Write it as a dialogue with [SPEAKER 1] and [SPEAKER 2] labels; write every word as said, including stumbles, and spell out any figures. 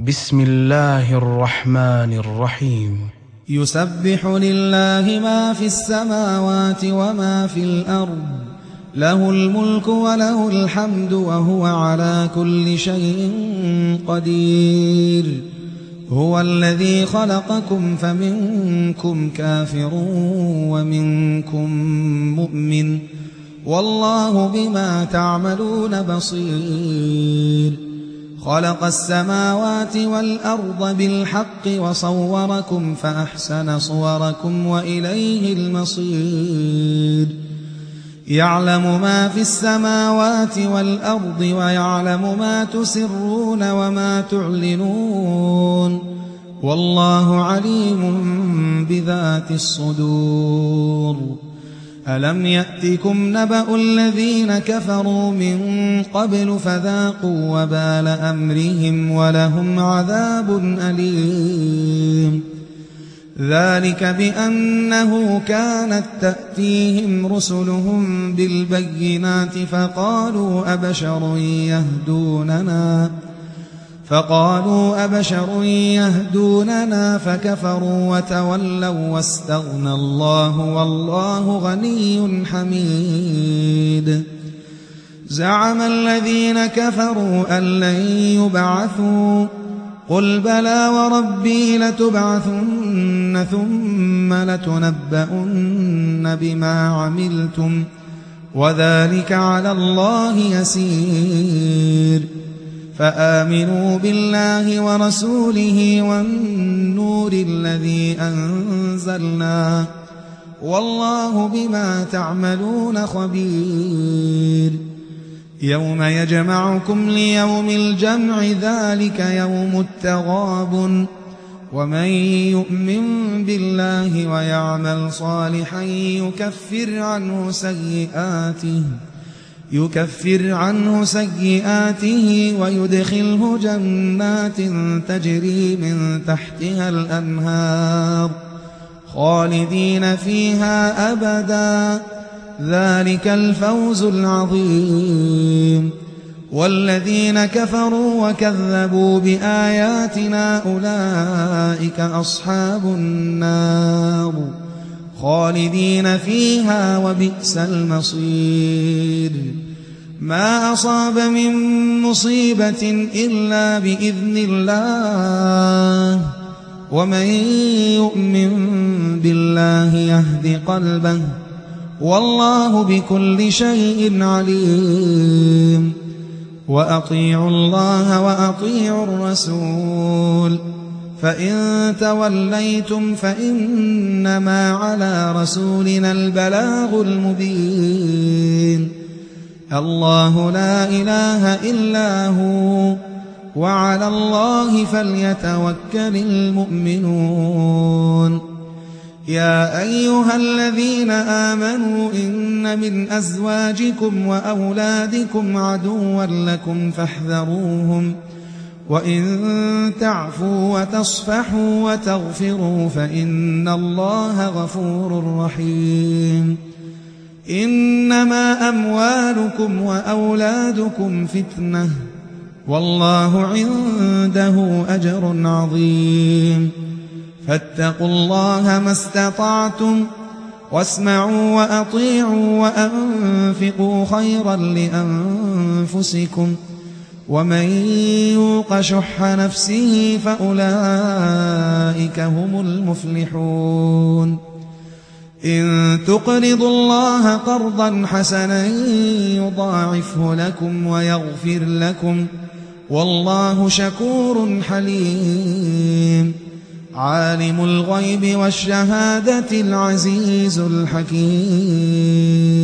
[SPEAKER 1] بسم الله الرحمن الرحيم.
[SPEAKER 2] يسبح لله ما في السماوات وما في الأرض، له الملك وله الحمد وهو على كل شيء قدير. هو الذي خلقكم فمنكم كافر ومنكم مؤمن، والله بما تعملون بصير. خلق السماوات والأرض بالحق وصوركم فأحسن صوركم وإليه المصير. يعلم ما في السماوات والأرض ويعلم ما تسرون وما تعلنون، والله عليم بذات الصدور. ألم يأتكم نبأ الذين كفروا من قبل فذاقوا وبال أمرهم ولهم عذاب أليم. ذلك بأنه كانت تأتيهم رسلهم بالبينات فقالوا أبشر يهدوننا فقالوا أبشر يهدوننا فكفروا وتولوا واستغنى الله والله غني حميد. زعم الذين كفروا أن لن يبعثوا، قل بلى وربي لتبعثن ثم لتنبؤن بما عملتم وذلك على الله يسير. فآمنوا بالله ورسوله والنور الذي أنزلنا، والله بما تعملون خبير. يوم يجمعكم ليوم الجمع ذلك يوم التغابن، ومن يؤمن بالله ويعمل صالحا يكفر عنه سيئاته يكفر عنه سيئاته ويدخله جنات تجري من تحتها الأنهار خالدين فيها أبدا، ذلك الفوز العظيم. والذين كفروا وكذبوا بآياتنا أولئك أصحاب النار خالدين فيها وبئس المصير. ما أصاب من مصيبة إلا بإذن الله، ومن يؤمن بالله يهد قلبه، والله بكل شيء عليم. وأطيعوا الله وأطيعوا الرسول، فإن توليتم فإنما على رسولنا البلاغ المبين. الله لا إله إلا هو، وعلى الله فليتوكل المؤمنون. يا أيها الذين آمنوا إن من أزواجكم وأولادكم عدوا لكم فاحذروهم، وإن تعفوا وتصفحوا وتغفروا فإن الله غفور رحيم. إنما أموالكم وأولادكم فتنة، والله عنده أجر عظيم. فاتقوا الله ما استطعتم، واسمعوا وأطيعوا وأنفقوا خيرا لأنفسكم، ومن يوق شح نفسه فأولئك هم المفلحون. إن تقرضوا الله قرضا حسنا يضاعفه لكم ويغفر لكم، والله شكور حليم. عالم الغيب والشهادة العزيز الحكيم.